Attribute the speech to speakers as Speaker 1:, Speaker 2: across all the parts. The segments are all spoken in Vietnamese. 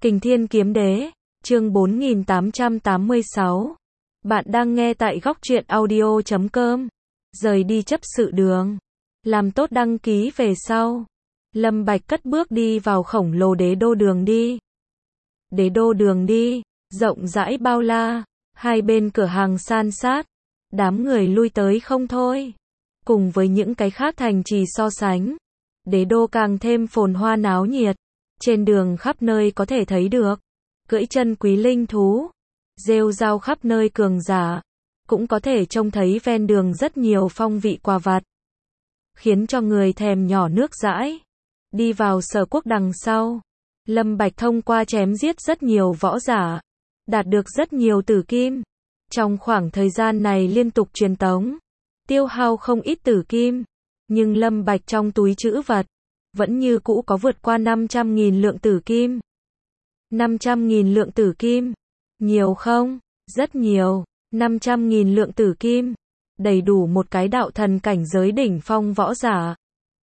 Speaker 1: Kình Thiên Kiếm Đế, chương 4886. Bạn đang nghe tại góc truyện audio.com. Rời đi chấp sự đường. Làm tốt đăng ký về sau. Lâm Bạch cất bước đi vào khổng lồ đế đô đường đi. Đế đô đường đi, rộng rãi bao la, hai bên cửa hàng san sát, đám người lui tới không thôi. Cùng với những cái khác thành trì so sánh, đế đô càng thêm phồn hoa náo nhiệt. Trên đường khắp nơi có thể thấy được cưỡi chân quý linh thú, rêu rao khắp nơi cường giả, cũng có thể trông thấy ven đường rất nhiều phong vị quà vặt, khiến cho người thèm nhỏ nước dãi. Đi vào Sở Quốc đằng sau, Lâm Bạch thông qua chém giết rất nhiều võ giả, đạt được rất nhiều tử kim. Trong khoảng thời gian này liên tục truyền tống, tiêu hao không ít tử kim, nhưng Lâm Bạch trong túi trữ vật vẫn như cũ có vượt qua 500.000 lượng tử kim. 500.000 lượng tử kim. Nhiều không? Rất nhiều. 500.000 lượng tử kim. Đầy đủ một cái đạo thần cảnh giới đỉnh phong võ giả.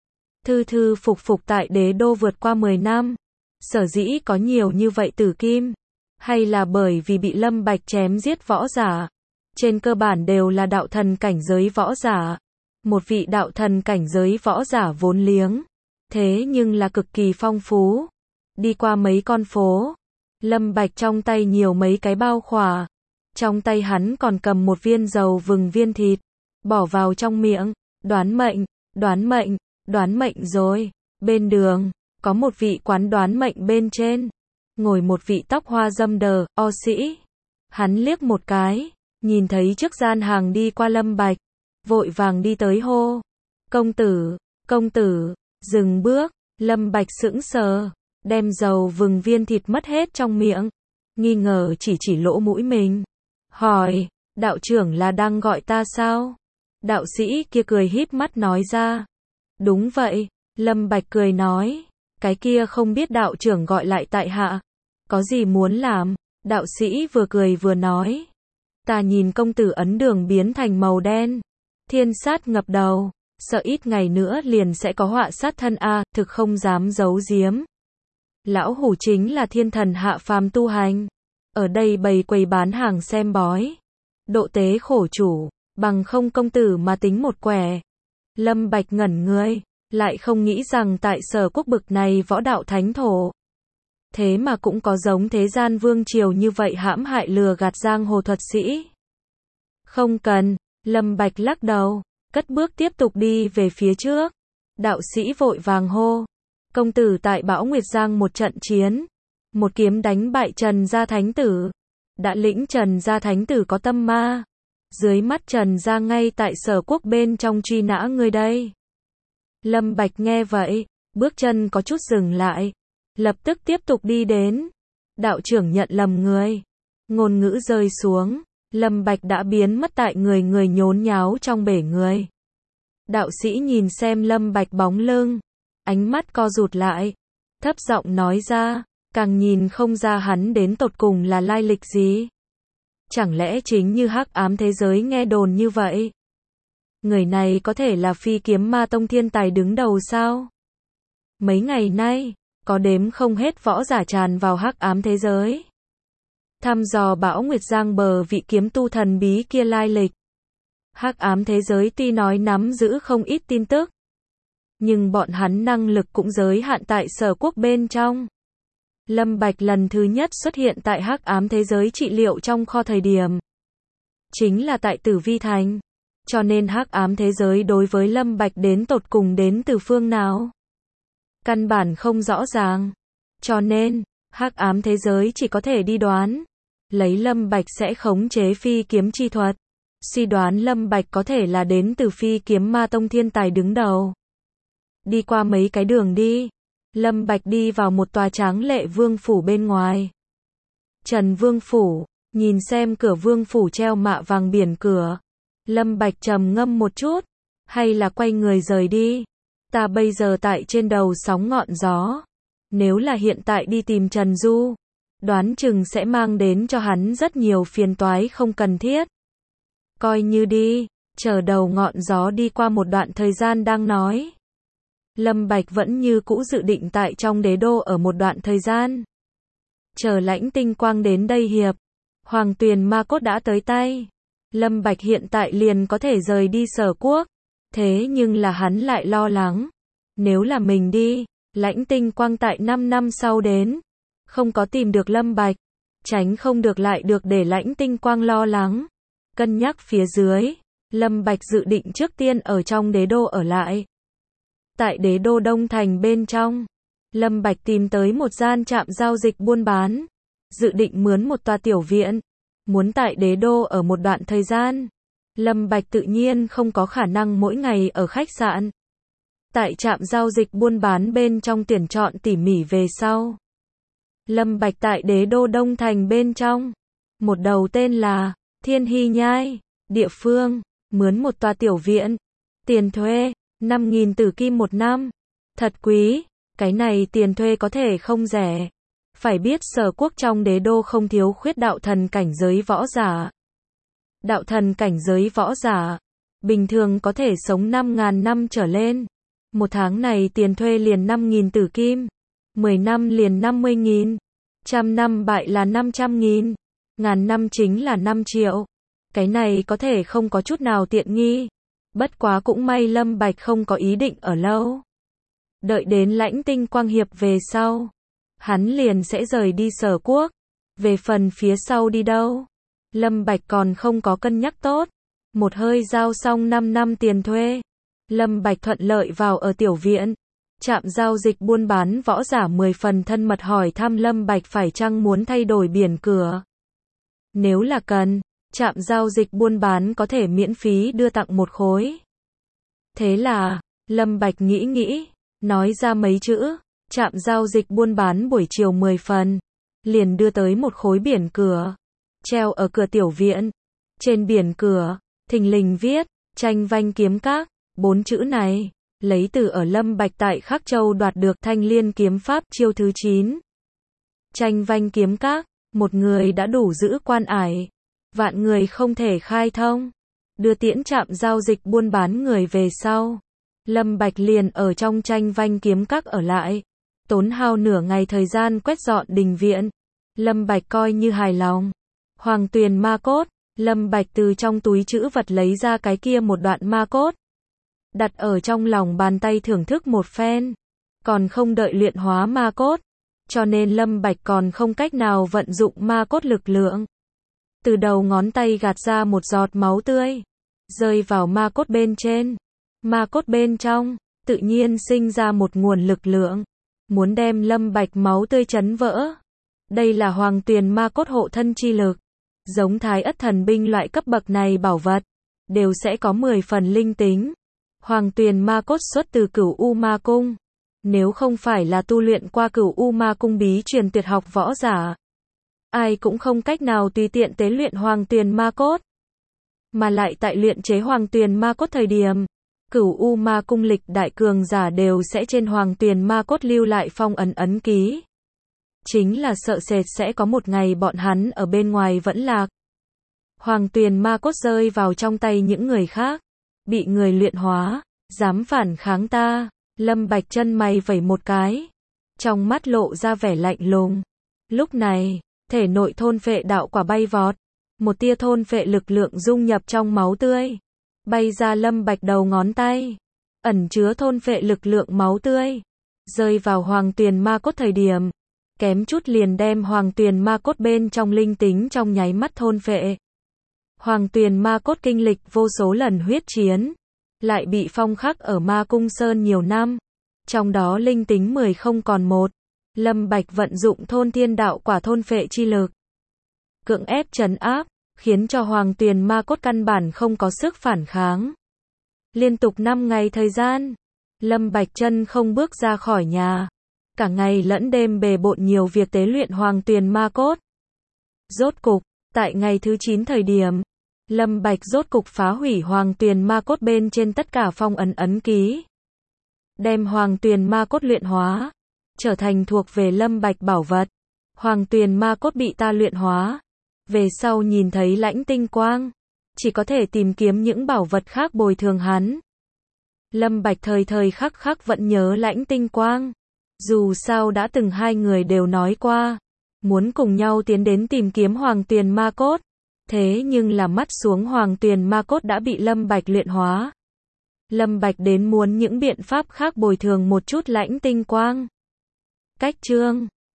Speaker 1: Thư thư phục phục tại đế đô vượt qua 10 năm. Sở dĩ có nhiều như vậy tử kim. Hay là bởi vì bị Lâm Bạch chém giết võ giả. Trên cơ bản đều là đạo thần cảnh giới võ giả. Một vị đạo thần cảnh giới võ giả vốn liếng. Thế nhưng là cực kỳ phong phú. Đi qua mấy con phố, Lâm Bạch trong tay nhiều mấy cái bao khỏa. Trong tay hắn còn cầm một viên dầu vừng viên thịt, bỏ vào trong miệng. Đoán mệnh, đoán mệnh, đoán mệnh rồi. Bên đường, có một vị quán đoán mệnh bên trên, ngồi một vị tóc hoa râm đờ, o sĩ. Hắn liếc một cái, nhìn thấy trước gian hàng đi qua Lâm Bạch, vội vàng đi tới hô. Công tử, công tử. Dừng bước, Lâm Bạch sững sờ, đem dầu vừng viên thịt mất hết trong miệng, nghi ngờ chỉ lỗ mũi mình. Hỏi, đạo trưởng là đang gọi ta sao? Đạo sĩ kia cười híp mắt nói ra. Đúng vậy, Lâm Bạch cười nói, cái kia không biết đạo trưởng gọi lại tại hạ, có gì muốn làm? Đạo sĩ vừa cười vừa nói, ta nhìn công tử ấn đường biến thành màu đen, thiên sát ngập đầu. Sợ ít ngày nữa liền sẽ có họa sát thân a, thực không dám giấu giếm. Lão hủ chính là thiên thần hạ phàm tu hành, ở đây bày quầy bán hàng xem bói, độ tế khổ chủ, bằng không công tử mà tính một quẻ. Lâm Bạch ngẩn người, lại không nghĩ rằng tại Sở Quốc bực này võ đạo thánh thổ, thế mà cũng có giống thế gian vương triều như vậy hãm hại lừa gạt giang hồ thuật sĩ. Không cần, Lâm Bạch lắc đầu. Cất bước tiếp tục đi về phía trước. Đạo sĩ vội vàng hô. Công tử tại Bão Nguyệt Giang một trận chiến, một kiếm đánh bại Trần Gia Thánh Tử. Đã lĩnh Trần Gia Thánh Tử có tâm ma. Dưới mắt Trần Gia ngay tại Sở Quốc bên trong truy nã người đây. Lâm Bạch nghe vậy, bước chân có chút dừng lại. Lập tức tiếp tục đi đến. Đạo trưởng nhận lầm người. Ngôn ngữ rơi xuống. Lâm Bạch đã biến mất tại người nhốn nháo trong bể người. Đạo sĩ nhìn xem Lâm Bạch bóng lưng, ánh mắt co rụt lại, thấp giọng nói ra, càng nhìn không ra hắn đến tột cùng là lai lịch gì. Chẳng lẽ chính như hắc ám thế giới nghe đồn như vậy? Người này có thể là Phi Kiếm Ma Tông thiên tài đứng đầu sao? Mấy ngày nay, có đếm không hết võ giả tràn vào hắc ám thế giới. Thăm dò Bão Nguyệt Giang bờ vị kiếm tu thần bí kia lai lịch. Hắc ám thế giới tuy nói nắm giữ không ít tin tức, nhưng bọn hắn năng lực cũng giới hạn tại Sở Quốc bên trong. Lâm Bạch lần thứ nhất xuất hiện tại hắc ám thế giới trị liệu trong kho thời điểm, chính là tại Tử Vi Thành. Cho nên hắc ám thế giới đối với Lâm Bạch đến tột cùng đến từ phương nào, căn bản không rõ ràng. Cho nên, hắc ám thế giới chỉ có thể đi đoán. Lấy Lâm Bạch sẽ khống chế phi kiếm chi thuật, suy đoán Lâm Bạch có thể là đến từ Phi Kiếm Ma Tông thiên tài đứng đầu. Đi qua mấy cái đường đi, Lâm Bạch đi vào một tòa tráng lệ vương phủ bên ngoài. Trần Vương Phủ, nhìn xem cửa vương phủ treo mạ vàng biển cửa. Lâm Bạch trầm ngâm một chút, hay là quay người rời đi. Ta bây giờ tại trên đầu sóng ngọn gió. Nếu là hiện tại đi tìm Trần Du, đoán chừng sẽ mang đến cho hắn rất nhiều phiền toái không cần thiết. Coi như đi, chờ đầu ngọn gió đi qua một đoạn thời gian đang nói. Lâm Bạch vẫn như cũ dự định tại trong đế đô ở một đoạn thời gian. Chờ lãnh tinh quang đến đây hiệp, Hoàng Tuyền ma cốt đã tới tay. Lâm Bạch hiện tại liền có thể rời đi Sở Quốc. Thế nhưng là hắn lại lo lắng. Nếu là mình đi, lãnh tinh quang tại 5 năm sau đến. Không có tìm được Lâm Bạch. Tránh không được lại được để lãnh tinh quang lo lắng. Cân nhắc phía dưới, Lâm Bạch dự định trước tiên ở trong đế đô ở lại. Tại đế đô Đông Thành bên trong, Lâm Bạch tìm tới một gian trạm giao dịch buôn bán. Dự định mướn một tòa tiểu viện. Muốn tại đế đô ở một đoạn thời gian. Lâm Bạch tự nhiên không có khả năng mỗi ngày ở khách sạn. Tại trạm giao dịch buôn bán bên trong tuyển chọn tỉ mỉ về sau. Lâm Bạch tại đế đô Đông Thành bên trong. Một đầu tên là Thiên Hy Nhai, địa phương, mướn một tòa tiểu viện. Tiền thuê, 5.000 tử kim một năm. Thật quý, cái này tiền thuê có thể không rẻ. Phải biết Sở Quốc trong đế đô không thiếu khuyết đạo thần cảnh giới võ giả. Đạo thần cảnh giới võ giả, bình thường có thể sống 5.000 năm trở lên. Một tháng này tiền thuê liền 5.000 tử kim. 10 năm liền 50.000. 100 năm bại là 500.000. Ngàn năm chính là 5 triệu. Cái này có thể không có chút nào tiện nghi. Bất quá cũng may Lâm Bạch không có ý định ở lâu. Đợi đến lãnh tinh quang hiệp về sau. Hắn liền sẽ rời đi Sở Quốc. Về phần phía sau đi đâu? Lâm Bạch còn không có cân nhắc tốt. Một hơi giao xong 5 năm tiền thuê. Lâm Bạch thuận lợi vào ở tiểu viện. Trạm giao dịch buôn bán võ giả 10 phần thân mật hỏi thăm Lâm Bạch phải chăng muốn thay đổi biển cửa. Nếu là cần, trạm giao dịch buôn bán có thể miễn phí đưa tặng một khối. Thế là, Lâm Bạch nghĩ, nói ra mấy chữ. Trạm giao dịch buôn bán buổi chiều 10 phần. Liền đưa tới một khối biển cửa. Treo ở cửa tiểu viện. Trên biển cửa, thình lình viết, Tranh Vanh Kiếm Các. 4 chữ này, lấy từ ở Lâm Bạch tại Khắc Châu đoạt được Thanh Liên kiếm pháp chiêu thứ 9. Tranh Vanh Kiếm Các, một người đã đủ giữ quan ải. Vạn người không thể khai thông. Đưa tiễn trạm giao dịch buôn bán người về sau. Lâm Bạch liền ở trong Tranh Vanh Kiếm Các ở lại. Tốn hao nửa ngày thời gian quét dọn đình viện. Lâm Bạch coi như hài lòng. Hoàng Tuyền ma cốt. Lâm Bạch từ trong túi trữ vật lấy ra cái kia một đoạn ma cốt. Đặt ở trong lòng bàn tay thưởng thức một phen. Còn không đợi luyện hóa ma cốt. Cho nên Lâm Bạch còn không cách nào vận dụng ma cốt lực lượng. Từ đầu ngón tay gạt ra một giọt máu tươi. Rơi vào ma cốt bên trên. Ma cốt bên trong, tự nhiên sinh ra một nguồn lực lượng. Muốn đem Lâm Bạch máu tươi chấn vỡ. Đây là Hoàng Tuyền ma cốt hộ thân chi lực. Giống Thái Ất thần binh loại cấp bậc này bảo vật. Đều sẽ có 10 phần linh tính. Hoàng Tuyền ma cốt xuất từ Cửu U Ma Cung. Nếu không phải là tu luyện qua Cửu U Ma Cung bí truyền tuyệt học võ giả. Ai cũng không cách nào tùy tiện tế luyện Hoàng Tuyền ma cốt. Mà lại tại luyện chế Hoàng Tuyền ma cốt thời điểm. Cửu U Ma Cung lịch đại cường giả đều sẽ trên Hoàng Tuyền ma cốt lưu lại phong ấn ấn ký. Chính là sợ sệt sẽ có một ngày bọn hắn ở bên ngoài vẫn lạc. Hoàng Tuyền ma cốt rơi vào trong tay những người khác. Bị người luyện hóa. Dám phản kháng ta. Lâm Bạch chân mày vẩy một cái. Trong mắt lộ ra vẻ lạnh lùng. Lúc này, thể nội thôn phệ đạo quả bay vọt. Một tia thôn phệ lực lượng dung nhập trong máu tươi. Bay ra Lâm Bạch đầu ngón tay. Ẩn chứa thôn phệ lực lượng máu tươi. Rơi vào Hoàng Tuyền ma cốt thời điểm. Kém chút liền đem Hoàng Tuyền ma cốt bên trong linh tính trong nháy mắt thôn phệ. Hoàng Tuyền ma cốt kinh lịch vô số lần huyết chiến. Lại bị phong khắc ở Ma Cung Sơn nhiều năm. Trong đó linh tính 10 không còn một. Lâm Bạch vận dụng thôn thiên đạo quả thôn phệ chi lực. Cưỡng ép trấn áp. Khiến cho Hoàng Tuyền ma cốt căn bản không có sức phản kháng. Liên tục 5 ngày thời gian. Lâm Bạch chân không bước ra khỏi nhà. Cả ngày lẫn đêm bề bộn nhiều việc tế luyện Hoàng Tuyền ma cốt. Rốt cục, tại ngày thứ 9 thời điểm. Lâm Bạch rốt cục phá hủy Hoàng Tuyền ma cốt bên trên tất cả phong ấn ấn ký. Đem Hoàng Tuyền ma cốt luyện hóa. Trở thành thuộc về Lâm Bạch bảo vật. Hoàng Tuyền ma cốt bị ta luyện hóa. Về sau nhìn thấy lãnh tinh quang. Chỉ có thể tìm kiếm những bảo vật khác bồi thường hắn. Lâm Bạch thời thời khắc khắc vẫn nhớ lãnh tinh quang. Dù sao đã từng hai người đều nói qua. muốn cùng nhau tiến đến tìm kiếm Hoàng Tuyền Ma Cốt. Thế nhưng là mắt xuống Hoàng Tuyền Ma Cốt đã bị Lâm Bạch luyện hóa. Lâm Bạch đến muốn những biện pháp khác bồi thường một chút Lãnh Tinh Quang. Cách chương